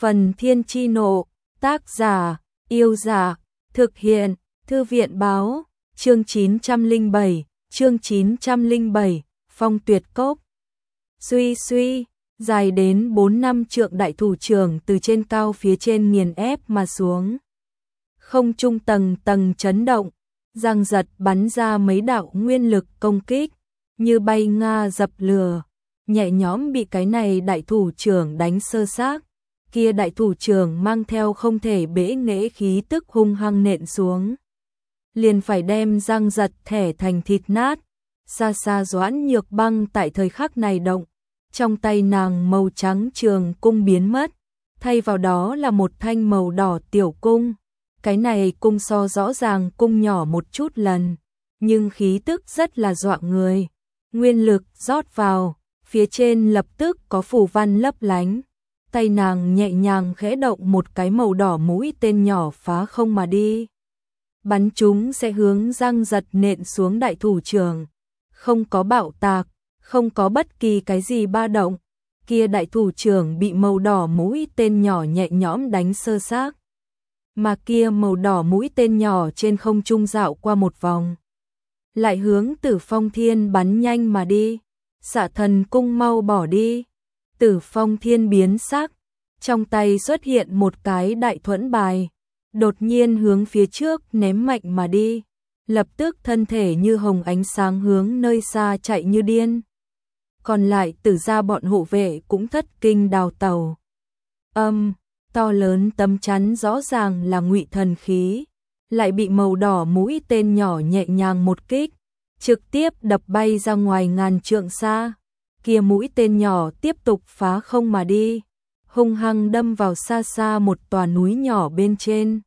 Phần Thiên Chi Nộ, tác giả, Yêu Dạ, thực hiện, Thư viện Báo, chương 907, Phong Tuyệt Cốc. Suy suy, dài đến 4 năm trượng đại thủ trưởng từ trên cao phía trên nghiền ép mà xuống. Không trung tầng tầng chấn động, giằng giật bắn ra mấy đạo nguyên lực công kích, như bay nga dập lửa, nhẹ nhõm bị cái này đại thủ trưởng đánh sơ xác. Kia đại thủ trưởng mang theo không thể bẽ nghễ khí tức hung hăng nện xuống, liền phải đem giang giật thẻ thành thịt nát. Xa xa Doãn Nhược Băng tại thời khắc này động, trong tay nàng màu trắng trường cung biến mất, thay vào đó là một thanh màu đỏ tiểu cung. Cái này cung so rõ ràng cung nhỏ một chút lần, nhưng khí tức rất là dọa người. Nguyên lực rót vào, phía trên lập tức có phù văn lấp lánh. Tay nàng nhẹ nhàng khẽ động, một cái màu đỏ mũi tên nhỏ phá không mà đi. Bắn chúng sẽ hướng giang giật nện xuống đại thủ trưởng. Không có bạo tạc, không có bất kỳ cái gì ba động. Kia đại thủ trưởng bị màu đỏ mũi tên nhỏ nhẹ nhõm đánh sơ xác. Mà kia màu đỏ mũi tên nhỏ trên không trung dạo qua một vòng, lại hướng Tử Phong Thiên bắn nhanh mà đi. Xạ Thần Cung mau bỏ đi. Tử Phong Thiên biến sắc, trong tay xuất hiện một cái đại thuẫn bài, đột nhiên hướng phía trước ném mạnh mà đi, lập tức thân thể như hồng ánh sáng hướng nơi xa chạy như điên. Còn lại Tử gia bọn hộ vệ cũng thất kinh đào tẩu. To lớn tấm chắn rõ ràng là ngụy thần khí, lại bị màu đỏ mũi tên nhỏ nhẹ nhàng một kích, trực tiếp đập bay ra ngoài ngàn trượng xa. Kia mũi tên nhỏ tiếp tục phá không mà đi, hung hăng đâm vào xa xa một tòa núi nhỏ bên trên.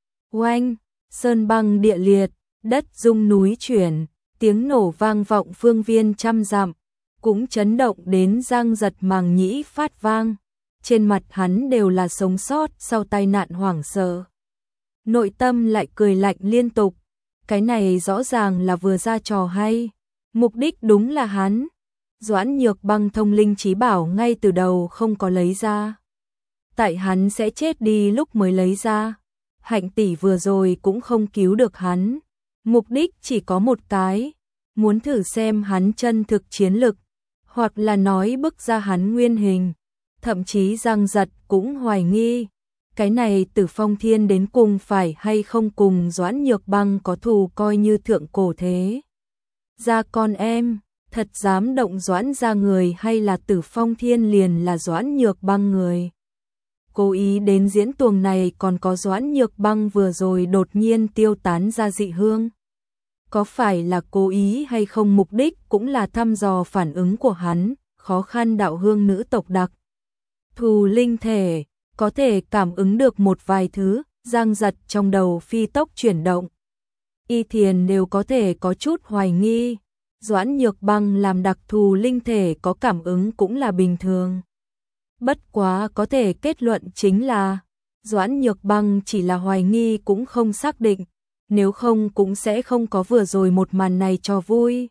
Oanh, sơn băng địa liệt, đất rung núi chuyển, tiếng nổ vang vọng phương viên trăm dặm, cũng chấn động đến giang giật màng nhĩ phát vang. Trên mặt hắn đều là sống sót sau tai nạn hoảng sợ. Nội tâm lại cười lạnh liên tục, cái này rõ ràng là vừa ra trò hay, mục đích đúng là hắn. Doãn Nhược Băng thông linh trí bảo ngay từ đầu không có lấy ra, tại hắn sẽ chết đi lúc mới lấy ra. Hạnh tỷ vừa rồi cũng không cứu được hắn, mục đích chỉ có một cái, muốn thử xem hắn chân thực chiến lực, hoặc là nói bức ra hắn nguyên hình. Thậm chí giang giật cũng hoài nghi, cái này Tử Phong Thiên đến cùng phải hay không cùng Doãn Nhược Băng có thù, coi như thượng cổ thế gia con em, thật dám động Doãn gia người, hay là Tử Phong Thiên liền là Doãn Nhược Băng người. Cố ý đến diễn tuồng này còn có Doãn Nhược Băng vừa rồi đột nhiên tiêu tán ra dị hương. Có phải là cố ý hay không, mục đích cũng là thăm dò phản ứng của hắn. Khó khăn đạo hương nữ tộc đặc thù linh thể, có thể cảm ứng được một vài thứ. Giang giật trong đầu phi tốc chuyển động. Y Thiền đều có thể có chút hoài nghi, Doãn Nhược Băng làm đặc thù linh thể có cảm ứng cũng là bình thường. Bất quá có thể kết luận chính là Doãn Nhược Băng chỉ là hoài nghi cũng không xác định, nếu không cũng sẽ không có vừa rồi một màn này cho vui.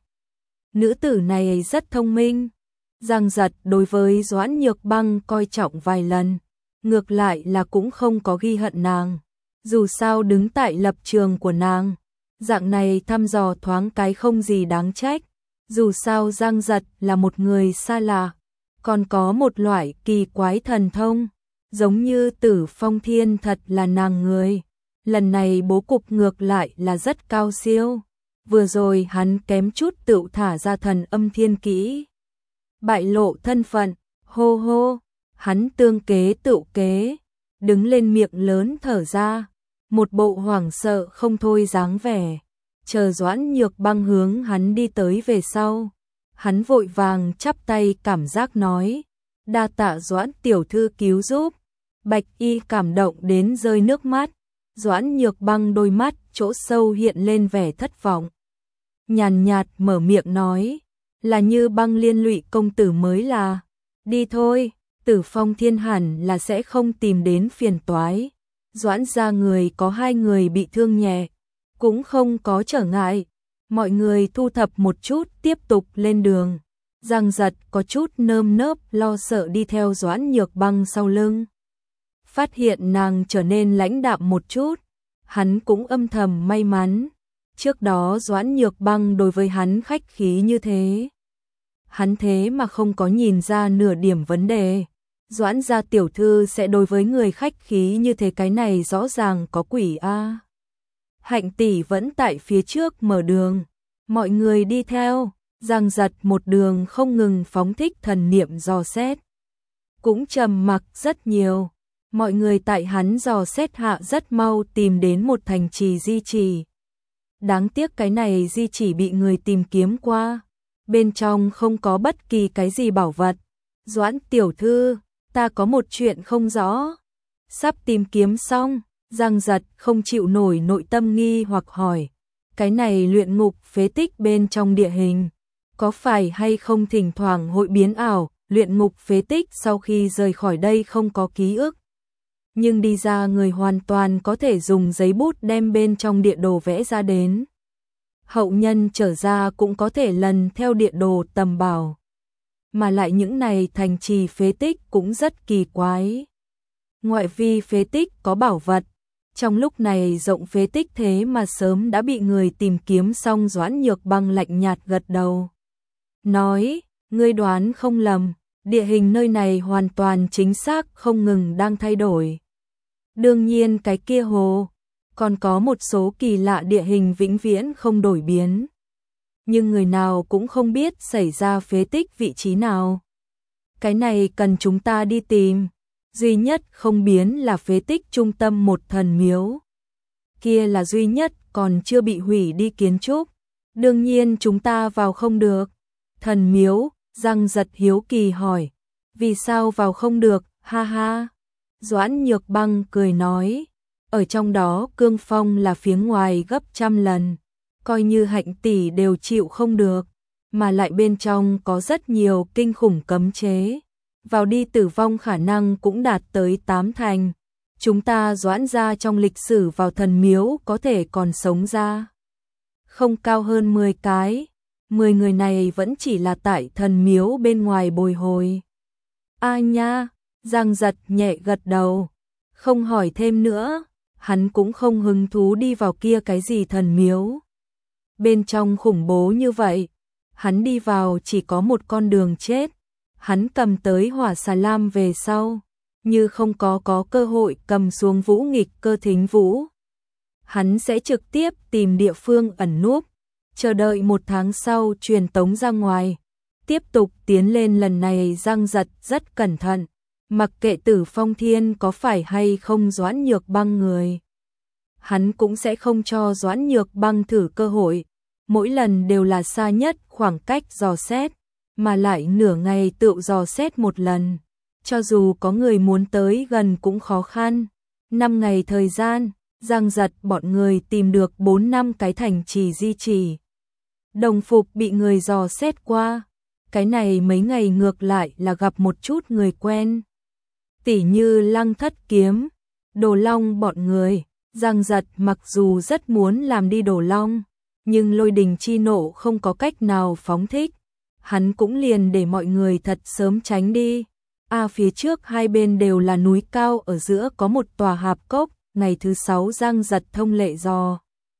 Nữ tử này rất thông minh. Giang giật đối với Doãn Nhược Băng coi trọng vài lần, ngược lại là cũng không có ghi hận nàng. Dù sao đứng tại lập trường của nàng, dạng này thăm dò thoáng cái không gì đáng trách. Dù sao Giang giật là một người xa lạ, còn có một loại kỳ quái thần thông, giống như Tử Phong Thiên thật là nàng người. Lần này bố cục ngược lại là rất cao siêu. Vừa rồi hắn kém chút tự thả ra thần âm thiên kỹ, bại lộ thân phận. Hô hô, hắn tương kế tự kế, đứng lên miệng lớn thở ra, một bộ hoảng sợ không thôi dáng vẻ. Chờ Doãn Nhược Băng hướng hắn đi tới về sau, hắn vội vàng chắp tay cảm giác nói, đa tạ Doãn tiểu thư cứu giúp. Bạch Y cảm động đến rơi nước mắt. Doãn Nhược Băng đôi mắt chỗ sâu hiện lên vẻ thất vọng, nhàn nhạt mở miệng nói, là Như Băng liên lụy công tử mới là. Đi thôi, Tử Phong Thiên hẳn là sẽ không tìm đến phiền toái. Doãn gia người có 2 người bị thương nhẹ, cũng không có trở ngại. Mọi người thu thập một chút tiếp tục lên đường. Giang giật có chút nơm nớp lo sợ đi theo Doãn Nhược Băng sau lưng. phát hiện nàng trở nên lãnh đạm một chút, hắn cũng âm thầm may mắn. Trước đó Doãn Nhược Băng đối với hắn khách khí như thế, hắn thế mà không có nhìn ra nửa điểm vấn đề. Doãn gia tiểu thư sẽ đối với người khách khí như thế, cái này rõ ràng có quỷ a. Hạnh tỷ vẫn tại phía trước mở đường, mọi người đi theo, Giang Giật một đường không ngừng phóng thích thần niệm dò xét, cũng trầm mặc rất nhiều. Mọi người tại hắn dò xét hạ rất mau tìm đến một thành trì di chỉ. Đáng tiếc cái này di chỉ bị người tìm kiếm qua, bên trong không có bất kỳ cái gì bảo vật. Doãn tiểu thư, ta có một chuyện không rõ. Sắp tìm kiếm xong, Giang Giật không chịu nổi nội tâm nghi hoặc hỏi, cái này luyện ngục phế tích bên trong địa hình, có phải hay không thỉnh thoảng hội biến ảo? Luyện ngục phế tích sau khi rời khỏi đây không có ký ức, nhưng đi ra người hoàn toàn có thể dùng giấy bút đem bên trong địa đồ vẽ ra đến. Hậu nhân trở ra cũng có thể lần theo địa đồ tầm bảo. Mà lại những này thành trì phế tích cũng rất kỳ quái. Ngoại vi phế tích có bảo vật, trong lúc này rộng phế tích thế mà sớm đã bị người tìm kiếm xong. Doãn Nhược Băng lạnh nhạt gật đầu, nói, ngươi đoán không lầm, địa hình nơi này hoàn toàn chính xác không ngừng đang thay đổi. Đương nhiên cái kia hồ, còn có một số kỳ lạ địa hình vĩnh viễn không đổi biến. Nhưng người nào cũng không biết xảy ra phế tích vị trí nào. Cái này cần chúng ta đi tìm. Duy nhất không biến là phế tích trung tâm một thần miếu. Kia là duy nhất còn chưa bị hủy đi kiến trúc. Đương nhiên chúng ta vào không được. Thần miếu, Giang Giật hiếu kỳ hỏi. Vì sao vào không được, ha ha. Doãn Nhược Băng cười nói. Ở trong đó cương phong là phía ngoài gấp trăm lần. Coi như Hạnh tỷ đều chịu không được. Mà lại bên trong có rất nhiều kinh khủng cấm chế. Vào đi tử vong khả năng cũng đạt tới 8 thành. Chúng ta Doãn gia trong lịch sử vào thần miếu có thể còn sống ra không cao hơn 10 cái. 10 người này vẫn chỉ là tại thần miếu bên ngoài bồi hồi. A nha, Giang Giật nhẹ gật đầu, không hỏi thêm nữa, hắn cũng không hứng thú đi vào kia cái gì thần miếu. Bên trong khủng bố như vậy, hắn đi vào chỉ có một con đường chết. Hắn cầm tới hỏa xà lam về sau, như không có cơ hội cầm xuống Vũ Nghịch Cơ Thính Vũ. Hắn sẽ trực tiếp tìm địa phương ẩn núp, chờ đợi 1 tháng sau truyền tống ra ngoài, tiếp tục tiến lên. Lần này Giang Giật rất cẩn thận, mặc kệ Tử Phong Thiên có phải hay không Doãn Nhược Băng người. Hắn cũng sẽ không cho Doãn Nhược Băng thử cơ hội, mỗi lần đều là xa nhất khoảng cách dò xét, mà lại nửa ngày tự dò xét một lần. Cho dù có người muốn tới gần cũng khó khăn. 5 ngày thời gian, Giang Giật bọn người tìm được 4-5 cái thành trì di chỉ. Đồng phục bị người dò xét qua. Cái này mấy ngày ngược lại là gặp một chút người quen. Tỉ như Lăng Thất Kiếm, Đồ Long bọn người. Giang Giật mặc dù rất muốn làm đi Đồ Long, nhưng lôi đình chi nộ không có cách nào phóng thích. Hắn cũng liền để mọi người thật sớm tránh đi. Phía trước hai bên đều là núi cao, ở giữa có một tòa hạp cốc. Ngày thứ 6 Giang Giật thông lệ dò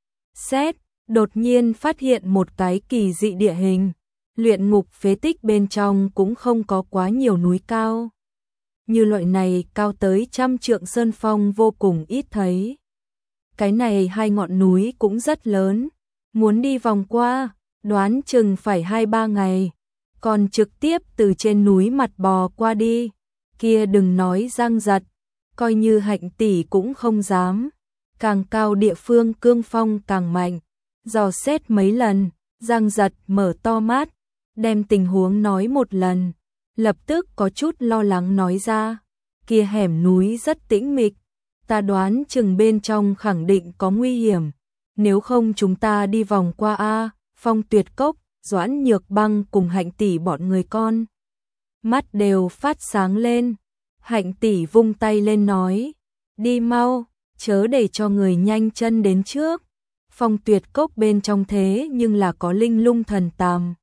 xét, đột nhiên phát hiện một cái kỳ dị địa hình. Luyện ngục phế tích bên trong cũng không có quá nhiều núi cao. Như loại này cao tới 100 trượng sơn phong vô cùng ít thấy. Cái này 2 ngọn núi cũng rất lớn. Muốn đi vòng qua, đoán chừng phải 2-3 ngày. Còn trực tiếp từ trên núi mặt bò qua đi. Kia đừng nói Giang Giật, coi như Hạnh tỷ cũng không dám. Càng cao địa phương cương phong càng mạnh. Dò xét mấy lần, Giang Giật mở to mắt, đem tình huống nói một lần. Lập tức có chút lo lắng nói ra. Kia hẻm núi rất tĩnh mịch, ta đoán chừng bên trong khẳng định có nguy hiểm. Nếu không chúng ta đi vòng qua Phong Tuyệt Cốc. Doãn Nhược Băng cùng Hạnh tỷ bọn người con mắt đều phát sáng lên. Hạnh tỷ vung tay lên nói, đi mau, chớ để cho người nhanh chân đến trước. Phong Tuyệt Cốc bên trong thế nhưng là có linh lung thần tàm.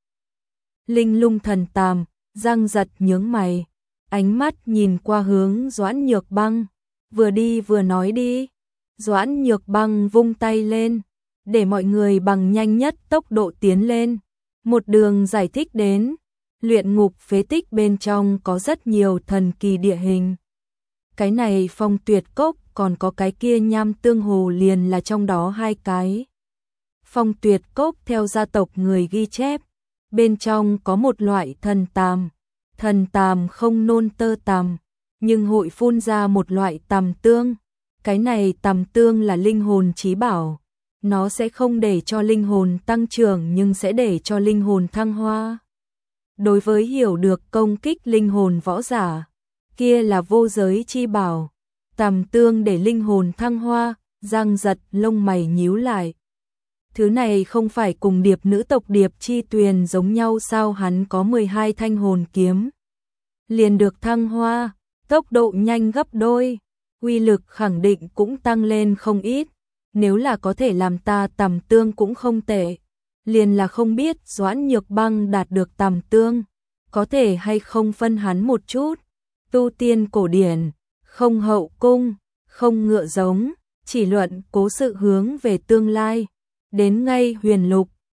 Linh lung thần tàm, Giang Giật nhướng mày, ánh mắt nhìn qua hướng Doãn Nhược Băng. Vừa đi vừa nói đi. Doãn Nhược Băng vung tay lên, để mọi người bằng nhanh nhất tốc độ tiến lên. Một đường giải thích đến, luyện ngục phế tích bên trong có rất nhiều thần kỳ địa hình. Cái này Phong Tuyệt Cốc, còn có cái kia Nham Tương Hồ liền là trong đó hai cái. Phong Tuyệt Cốc theo gia tộc người ghi chép, bên trong có một loại thần tàm không nôn tơ tằm, nhưng hội phun ra một loại tằm tương. Cái này tằm tương là linh hồn chí bảo, nó sẽ không để cho linh hồn tăng trưởng nhưng sẽ để cho linh hồn thăng hoa. Đối với hiểu được công kích linh hồn võ giả, kia là vô giới chi bảo. Tằm tương để linh hồn thăng hoa. Giang Giật lông mày nhíu lại. Thứ này không phải cùng điệp nữ tộc Điệp Chi Tuyền giống nhau sao? Hắn có 12 thanh hồn kiếm, liền được thăng hoa, tốc độ nhanh gấp đôi, uy lực khẳng định cũng tăng lên không ít. Nếu là có thể làm ta tằm tương cũng không tệ. Liền là không biết Doãn Nhược Băng đạt được tằm tương, có thể hay không phân hắn một chút. Tu tiên cổ điển, không hậu cung, không ngựa giống, chỉ luận cố sự hướng về tương lai. Đến ngay huyền lục,